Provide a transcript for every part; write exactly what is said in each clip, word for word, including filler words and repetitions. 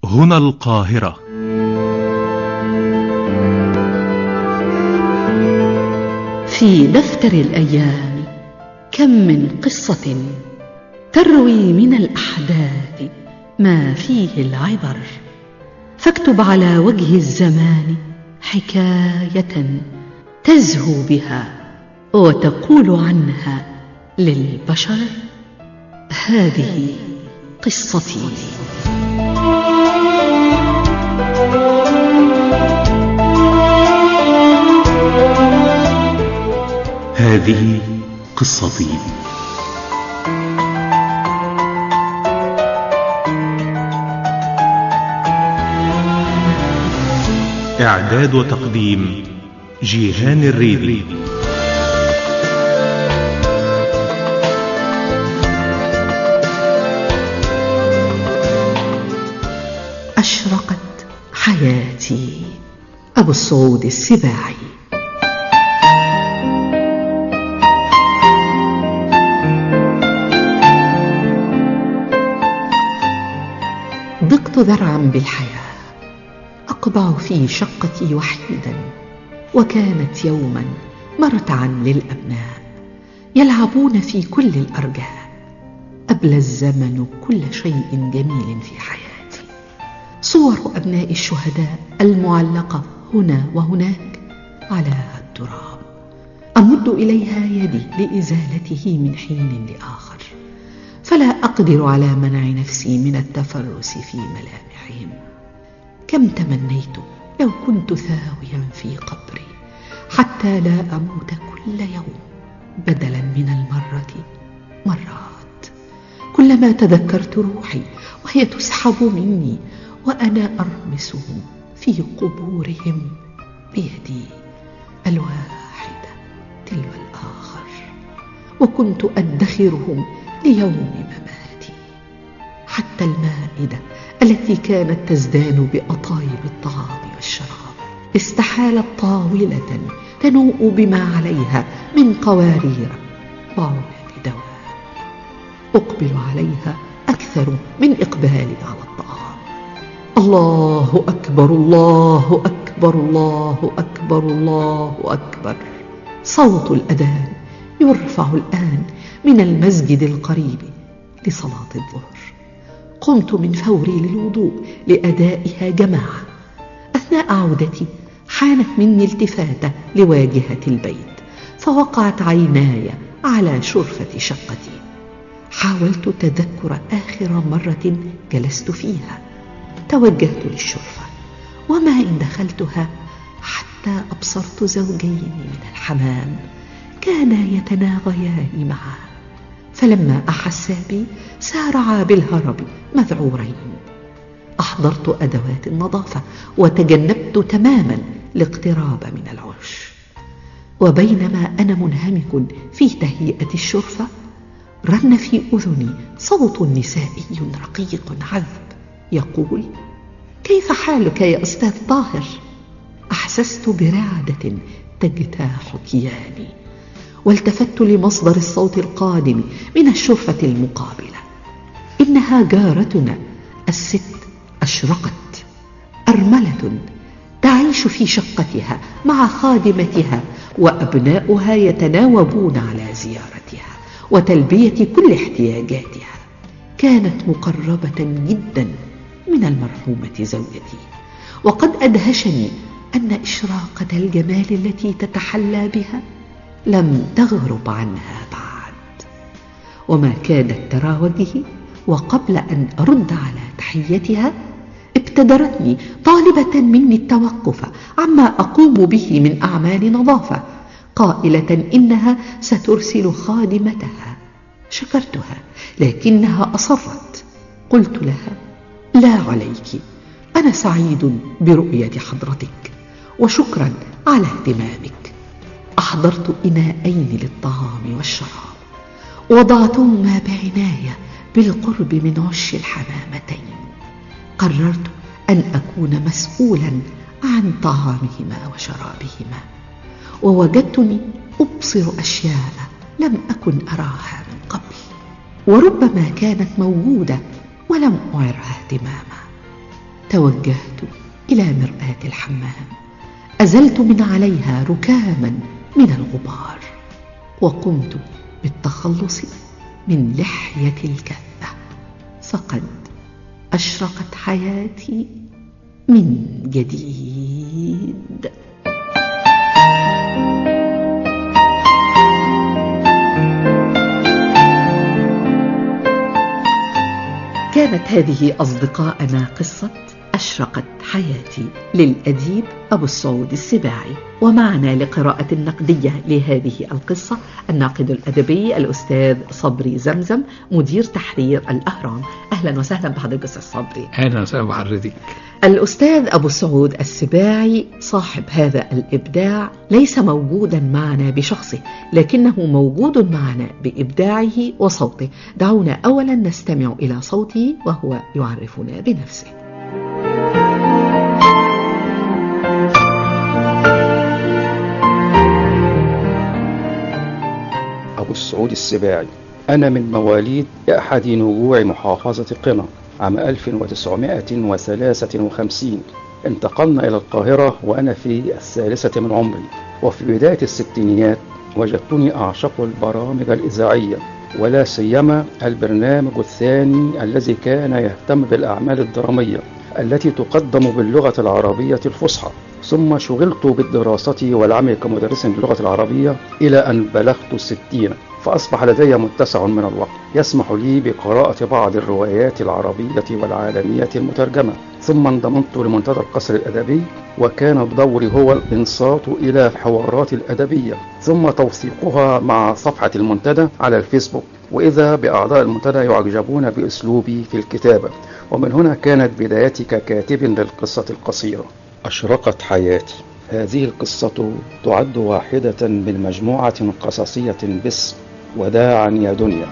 هنا القاهرة. في دفتر الأيام كم من قصة تروي من الأحداث ما فيه العبر، فاكتب على وجه الزمان حكاية تزهو بها وتقول عنها للبشر: هذه قصتي. هذه قصتي. إعداد وتقديم جيهان الريدي. أشرقت حياتي. أبو السعود السباعي. ضقت ذرعا بالحياة، أقبع في شقتي وحيدا، وكانت يوما مرتعا للأبناء يلعبون في كل الأرجاء. أبلى الزمن كل شيء جميل في حياتي، صور أبناء الشهداء المعلقة هنا وهناك على التراب، أمد إليها يدي لإزالته من حين لآخر، فلا أقدر على منع نفسي من التفرس في ملامحهم. كم تمنيت لو كنت ثاويا في قبري حتى لا أموت كل يوم بدلا من المرة مرات. كلما تذكرت روحي وهي تسحب مني وأنا أرمسهم في قبورهم بيدي الواحدة تلو الآخر، وكنت أدخرهم ليوم مماتي. حتى المائدة التي كانت تزدان بأطايب الطعام والشراب استحالت طاولة تنوء بما عليها من قوارير وعلب دواء. أقبل عليها أكثر من إقبالي على الطعام. الله أكبر، الله أكبر، الله أكبر، الله أكبر. صوت الأذان يرفع الآن من المسجد القريب لصلاة الظهر. قمت من فوري للوضوء لأدائها جماعة. أثناء عودتي حانت مني التفاتة لواجهة البيت، فوقعت عيناي على شرفة شقتي. حاولت تذكر آخر مرة جلست فيها. توجهت للشرفة، وما إن دخلتها حتى أبصرت زوجين من الحمام كانا يتناغيان معا، فلما أحسا بي سارعا بالهرب مذعورين. أحضرت أدوات النظافة وتجنبت تماما الاقتراب من العرش. وبينما أنا منهمك في تهيئة الشرفة رن في أذني صوت نسائي رقيق عذب يقول: كيف حالك يا أستاذ طاهر؟ أحسست برعدة تجتاح كياني، والتفت لمصدر الصوت القادم من الشرفة المقابلة. إنها جارتنا الست أشرقت، أرملة تعيش في شقتها مع خادمتها، وأبناؤها يتناوبون على زيارتها وتلبية كل احتياجاتها. كانت مقربة جدا من المرحومة زوجتي، وقد أدهشني أن إشراقة الجمال التي تتحلى بها لم تغرب عنها بعد. وما كادت ترى وجهي، وقبل أن أرد على تحيتها ابتدرتني طالبة مني التوقف عما أقوم به من أعمال نظافة، قائلة إنها سترسل خادمتها. شكرتها لكنها أصرت. قلت لها: لا عليك، أنا سعيد برؤية حضرتك، وشكرا على اهتمامك. أحضرت إناءين للطعام والشراب، وضعتهما بعناية بالقرب من عش الحمامتين. قررت أن أكون مسؤولا عن طعامهما وشرابهما، ووجدتني أبصر أشياء لم أكن أراها من قبل، وربما كانت موجودة ولم أعرها اهتماما. توجهت إلى مرآة الحمام، أزلت من عليها ركاما من الغبار، وقمت بالتخلص من لحية الكثة، فقد أشرقت حياتي من جديد. كانت هذه أصدقائنا قصة أشرقت حياتي للأديب أبو السعود السباعي. ومعنا لقراءة النقدية لهذه القصة الناقد الأدبي الأستاذ صبري زمزم، مدير تحرير الأهرام. أهلا وسهلا بحضرتك أستاذ صبري. أهلا وسهلا بحضرتك. الأستاذ أبو السعود السباعي صاحب هذا الإبداع ليس موجودا معنا بشخصه، لكنه موجود معنا بإبداعه وصوته. دعونا أولا نستمع إلى صوته وهو يعرفنا بنفسه. أبو السعود السباعي. أنا من مواليد أحد نجوع محافظة قنا عام ألف وتسعمائة وثلاثة وخمسين. انتقلنا إلى القاهرة وأنا في الثالثة من عمري، وفي بداية الستينيات وجدتني أعشق البرامج الإذاعية، ولا سيما البرنامج الثاني الذي كان يهتم بالأعمال الدرامية التي تقدم باللغة العربية الفصحى. ثم شغلت بالدراسة والعمل كمدرس للغة العربية إلى أن بلغت الستين، فأصبح لدي متسع من الوقت يسمح لي بقراءة بعض الروايات العربية والعالمية المترجمة. ثم انضممت لمنتدى القصر الأدبي، وكان دوري هو الإنصات إلى الحوارات الأدبية ثم توثيقها مع صفحة المنتدى على الفيسبوك، وإذا بأعضاء المنتدى يعجبون بأسلوبي في الكتابة. ومن هنا كانت بدايتي ككاتب للقصة القصيرة. أشرقت حياتي. هذه القصة تعد واحدة من مجموعة قصصية باسم وداعا يا دنيا.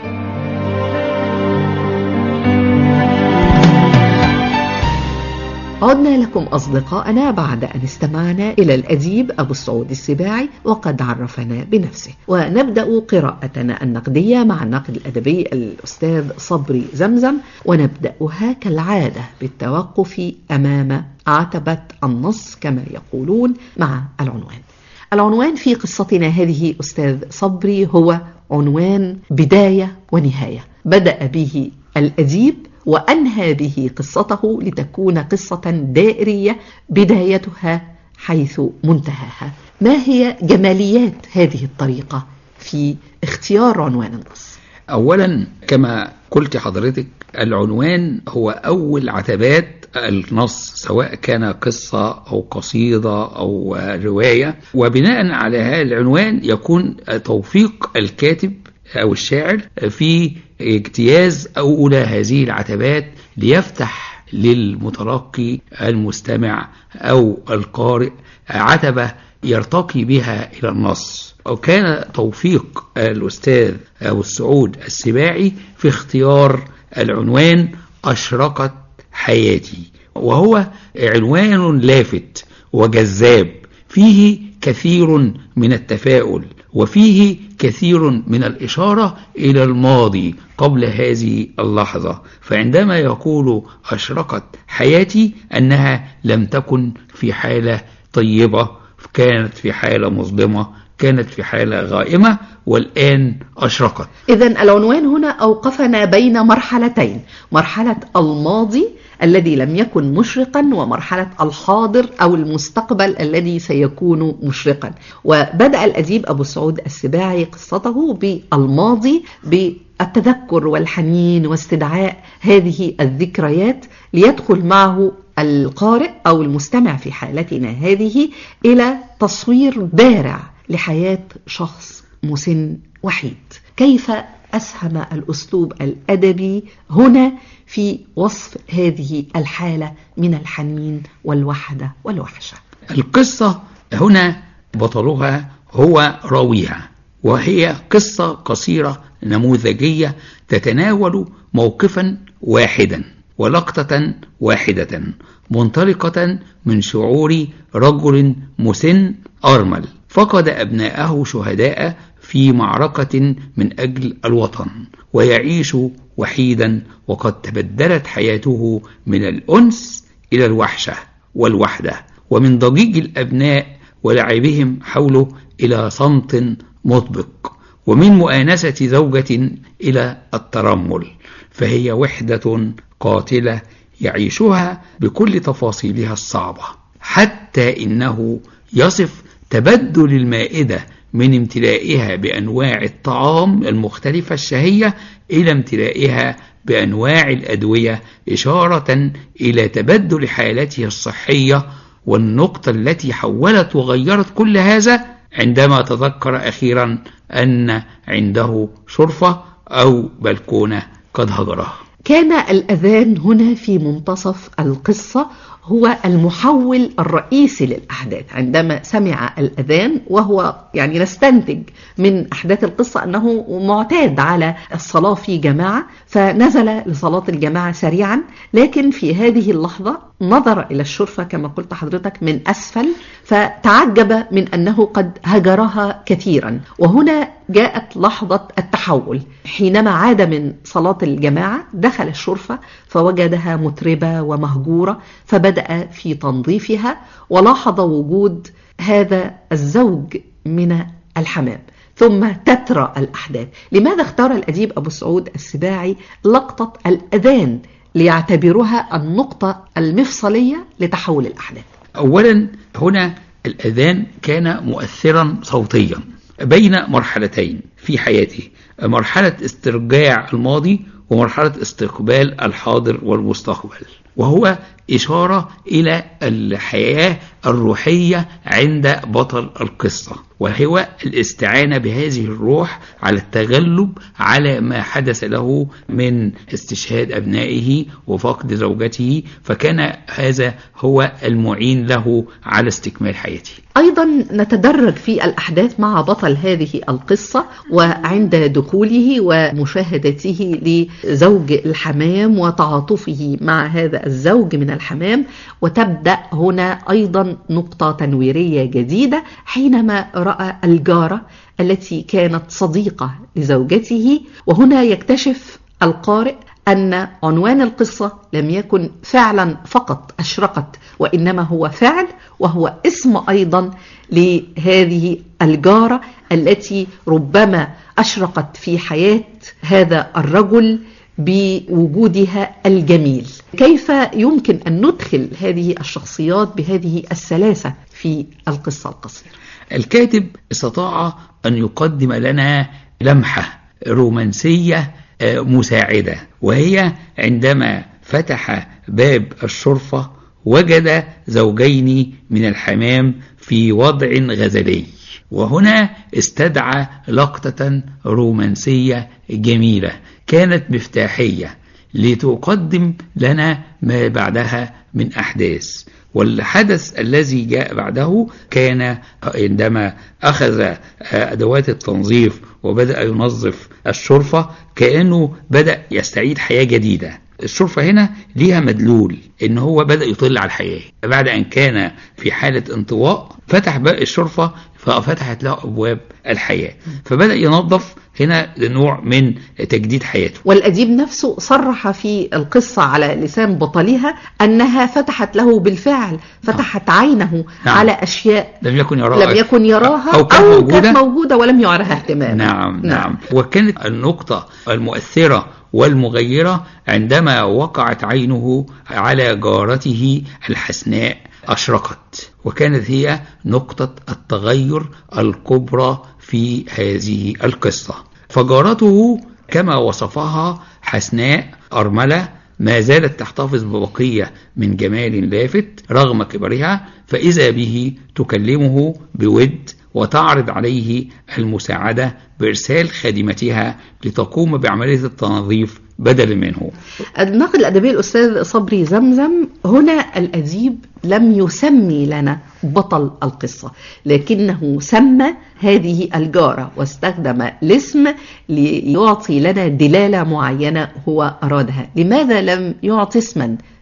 عدنا لكم أصدقائنا بعد أن استمعنا إلى الأديب أبو السعود السباعي وقد عرفنا بنفسه، ونبدأ قراءتنا النقدية مع الناقد الأدبي الأستاذ صبري زمزم، ونبدأها كالعادة بالتوقف أمام عتبة النص كما يقولون مع العنوان. العنوان في قصتنا هذه أستاذ صبري هو عنوان بداية ونهاية. بدأ به الأديب وأنهى به قصته لتكون قصة دائرية بدايتها حيث منتهاها. ما هي جماليات هذه الطريقة في اختيار عنوان النص؟ أولا كما قلت حضرتك، العنوان هو أول عتبات النص، سواء كان قصة أو قصيدة أو رواية، وبناء على هذا العنوان يكون توفيق الكاتب أو الشاعر في اجتياز أولى هذه العتبات ليفتح للمتلقي المستمع أو القارئ عتبة يرتقي بها إلى النص. وكان توفيق الأستاذ أبو السعود السباعي في اختيار العنوان أشرقت حياتي، وهو عنوان لافت وجذاب فيه كثير من التفاؤل وفيه كثير من الإشارة إلى الماضي قبل هذه اللحظة. فعندما يقول أشرقت حياتي أنها لم تكن في حالة طيبة، كانت في حالة مظلمة، كانت في حالة غائمة، والآن أشرقت. إذن العنوان هنا أوقفنا بين مرحلتين، مرحلة الماضي الذي لم يكن مشرقا ومرحلة الحاضر أو المستقبل الذي سيكون مشرقا. وبدأ الأديب أبو السعود السباعي قصته بالماضي بالتذكر والحنين واستدعاء هذه الذكريات ليدخل معه القارئ أو المستمع في حالتنا هذه إلى تصوير بارع لحياة شخص مسن وحيد. كيف أسهم الأسلوب الأدبي هنا في وصف هذه الحالة من الحنين والوحدة والوحشة؟ القصة هنا بطلها هو راويها، وهي قصة قصيرة نموذجية تتناول موقفا واحدا ولقطة واحدة منطلقة من شعور رجل مسن أرمل فقد أبناءه شهداء في معركة من أجل الوطن، ويعيش وحيدا وقد تبدلت حياته من الأنس إلى الوحشة والوحدة، ومن ضجيج الأبناء ولعبهم حوله إلى صمت مطبق، ومن مؤانسة زوجة إلى الترمل، فهي وحدة قاتلة يعيشها بكل تفاصيلها الصعبة، حتى إنه يصف تبدل المائدة من امتلائها بأنواع الطعام المختلفة الشهية إلى امتلائها بأنواع الأدوية، إشارة إلى تبدل حالته الصحية. والنقطة التي حولت وغيرت كل هذا عندما تذكر أخيرا أن عنده شرفة أو بلكونة قد هجرها. كان الأذان هنا في منتصف القصة هو المحول الرئيسي للأحداث. عندما سمع الأذان، وهو يعني نستنتج من أحداث القصة أنه معتاد على الصلاة في جماعة، فنزل لصلاة الجماعة سريعا، لكن في هذه اللحظة نظر إلى الشرفة كما قلت حضرتك من أسفل، فتعجب من أنه قد هجرها كثيرا. وهنا جاءت لحظة التحول، حينما عاد من صلاة الجماعة دخل الشرفة فوجدها متربة ومهجورة، فبدأ في تنظيفها ولاحظ وجود هذا الزوج من الحمام. ثم تترى الأحداث. لماذا اختار الأديب أبو سعود السباعي لقطة الأذان ليعتبرها النقطة المفصلية لتحول الأحداث؟ أولا هنا الأذان كان مؤثرا صوتيا بين مرحلتين في حياته، مرحلة استرجاع الماضي ومرحلة استقبال الحاضر والمستقبل، وهو إشارة إلى الحياة الروحية عند بطل القصة، وهو الاستعانة بهذه الروح على التغلب على ما حدث له من استشهاد أبنائه وفقد زوجته، فكان هذا هو المعين له على استكمال حياته. أيضا نتدرج في الأحداث مع بطل هذه القصة، وعند دخوله ومشاهدته لزوج الحمام وتعاطفه مع هذا الزوج من الحمام. وتبدأ هنا أيضا نقطة تنويرية جديدة حينما رأى الجارة التي كانت صديقة لزوجته. وهنا يكتشف القارئ أن عنوان القصة لم يكن فعلا فقط أشرقت، وإنما هو فعل، وهو اسم أيضا لهذه الجارة التي ربما أشرقت في حياة هذا الرجل بوجودها الجميل. كيف يمكن أن ندخل هذه الشخصيات بهذه السلاسة في القصة القصيرة؟ الكاتب استطاع أن يقدم لنا لمحة رومانسية مساعدة، وهي عندما فتح باب الشرفة وجد زوجين من الحمام في وضع غزلي، وهنا استدعى لقطة رومانسية جميلة كانت مفتاحية لتقدم لنا ما بعدها من أحداث. والحدث الذي جاء بعده كان عندما أخذ أدوات التنظيف وبدأ ينظف الشرفة، كأنه بدأ يستعيد حياة جديدة. الشرفة هنا ليها مدلول إن هو بدأ يطل على الحياة بعد أن كان في حالة انطواء، فتح باب الشرفة ففتحت له أبواب الحياة، فبدأ ينظف هنا نوع من تجديد حياته. والأديب نفسه صرح في القصة على لسان بطلها أنها فتحت له بالفعل، فتحت نعم. عينه نعم. على أشياء لم يكن يراها, لم يكن يراها أو, كان أو موجودة. كانت موجودة ولم يعرها اهتماما. نعم, نعم نعم وكانت النقطة المؤثرة والمغيرة عندما وقعت عينه على جارته الحسناء أشرقت، وكانت هي نقطة التغير الكبرى في هذه القصة. فجارته كما وصفها حسناء أرملة ما زالت تحتفظ ببقية من جمال لافت رغم كبرها، فإذا به تكلمه بود وتعرض عليه المساعدة بإرسال خادمتها لتقوم بعملية التنظيف بدل منه. الناقد الأدبي الأستاذ صبري زمزم هنا الأديب لم يسمي لنا بطل القصة، لكنه سمى هذه الجارة واستخدم الاسم ليعطي لنا دلالة معينة هو أرادها. لماذا لم يعطي اسما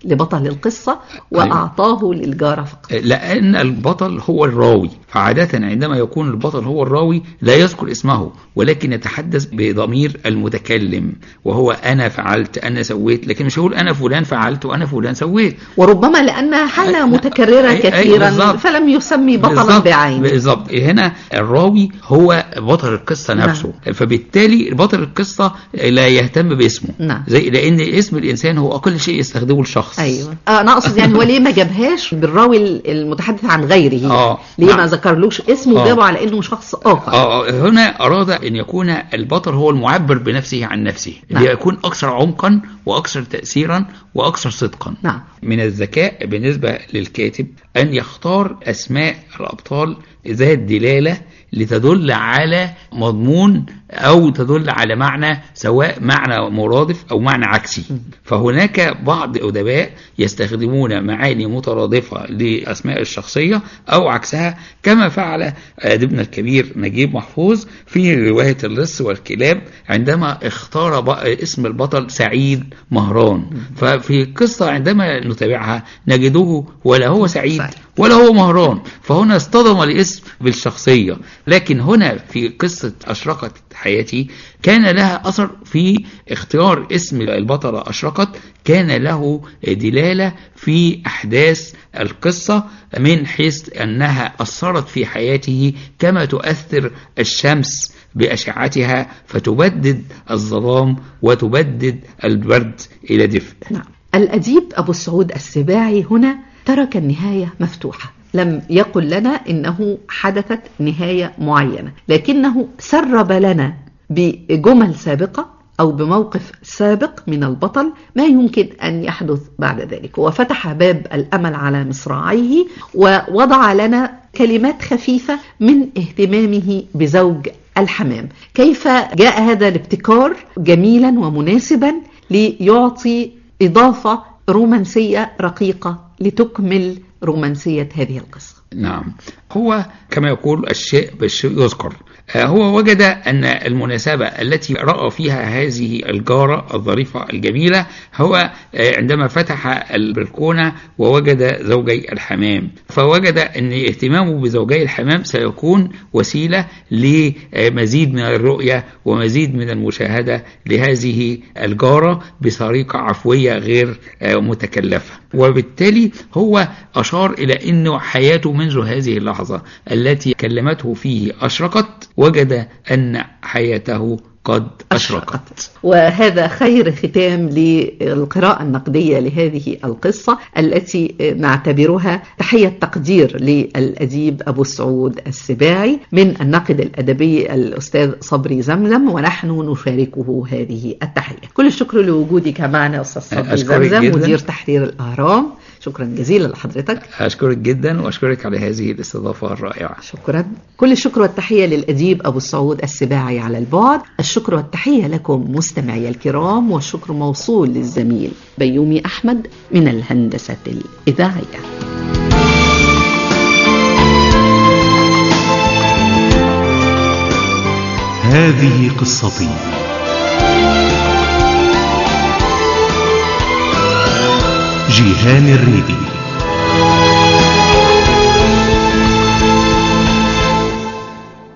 لبطل القصة وأعطاه للجارة فقط؟ لأن البطل هو الراوي، فعادة عندما يكون البطل هو الراوي لا يذكر اسمه، ولكن يتحدث بضمير المتكلم، وهو أنا فعلت أنا سويت، لكن مش هقول أنا فلان فعلت وأنا فلان سويت. وربما لأنها حالة متكررة كثيرا فلم يسمي بطلا بعينه. بالضبط، هنا الراوي هو بطل القصة نفسه. نعم. فبالتالي بطل القصة لا يهتم باسمه. نعم. زي لأن اسم الإنسان هو أقل شيء يستخدمه الشخص. أيوة. آه أنا أقصد يعني وليه ما جابهاش بالراوي المتحدث عن غيره؟ آه. ليه نعم. ما ذكرلوش اسمه وجابه على إنه شخص آخر؟ آه. هنا أراد أن يكون البطل هو المعبر بنفسه عن نفسه. نعم. ليكون أكثر عمقا وأكثر تأثيرا وأكثر صدقا. نعم. من الذكاء بالنسبة للكاتب أن يختار أسماء الأبطال ذات دلالة لتدل على مضمون أو تدل على معنى، سواء معنى مرادف أو معنى عكسي. فهناك بعض الأدباء يستخدمون معاني مترادفة لأسماء الشخصية أو عكسها، كما فعل أديبنا الكبير نجيب محفوظ في رواية اللص والكلاب عندما اختار اسم البطل سعيد مهران. ففي قصة عندما نتابعها نجده ولا هو سعيد ولا هو مهران، فهنا اصطدم الاسم بالشخصية. لكن هنا في قصة أشرقت حياتي كان لها أثر في اختيار اسم البطلة أشرقت، كان له دلالة في أحداث القصة من حيث أنها أثرت في حياته كما تؤثر الشمس بأشعتها فتبدد الظلام وتبدد البرد إلى دفء. نعم. الأديب أبو السعود السباعي هنا ترك النهاية مفتوحة، لم يقل لنا إنه حدثت نهاية معينة، لكنه سرب لنا بجمل سابقة أو بموقف سابق من البطل ما يمكن أن يحدث بعد ذلك، وفتح باب الأمل على مصراعيه ووضع لنا كلمات خفيفة من اهتمامه بزوج الحمام. كيف جاء هذا الابتكار جميلا ومناسبا ليعطي إضافة رومانسية رقيقة لتكمل رومانسية هذه القصة؟ نعم، هو كما يقول الشيء بالشيء يذكر. هو وجد أن المناسبة التي رأى فيها هذه الجارة الظريفة الجميلة هو عندما فتح البلكونة ووجد زوجي الحمام، فوجد أن اهتمامه بزوجي الحمام سيكون وسيلة لمزيد من الرؤية ومزيد من المشاهدة لهذه الجارة بطريقة عفوية غير متكلفة. وبالتالي هو أشار إلى أنه حياته منذ هذه اللحظة التي كلمته فيه أشرقت، وجد أن حياته قد أشرقت. وهذا خير ختام للقراءة النقدية لهذه القصة التي نعتبرها تحية تقدير للأديب أبو السعود السباعي من الناقد الأدبي الأستاذ صبري زمزم، ونحن نشاركه هذه التحية. كل الشكر لوجودك معنا أستاذ صبري زمزم مدير تحرير الأهرام. شكرا جزيلا لحضرتك. أشكرك جدا وأشكرك على هذه الاستضافة الرائعة. شكرا. كل الشكر والتحية للأديب أبو السعود السباعي على البعد. الشكر والتحية لكم مستمعي الكرام، والشكر موصول للزميل بيومي أحمد من الهندسة الإذاعية. هذه قصتي. جيهان الريدي.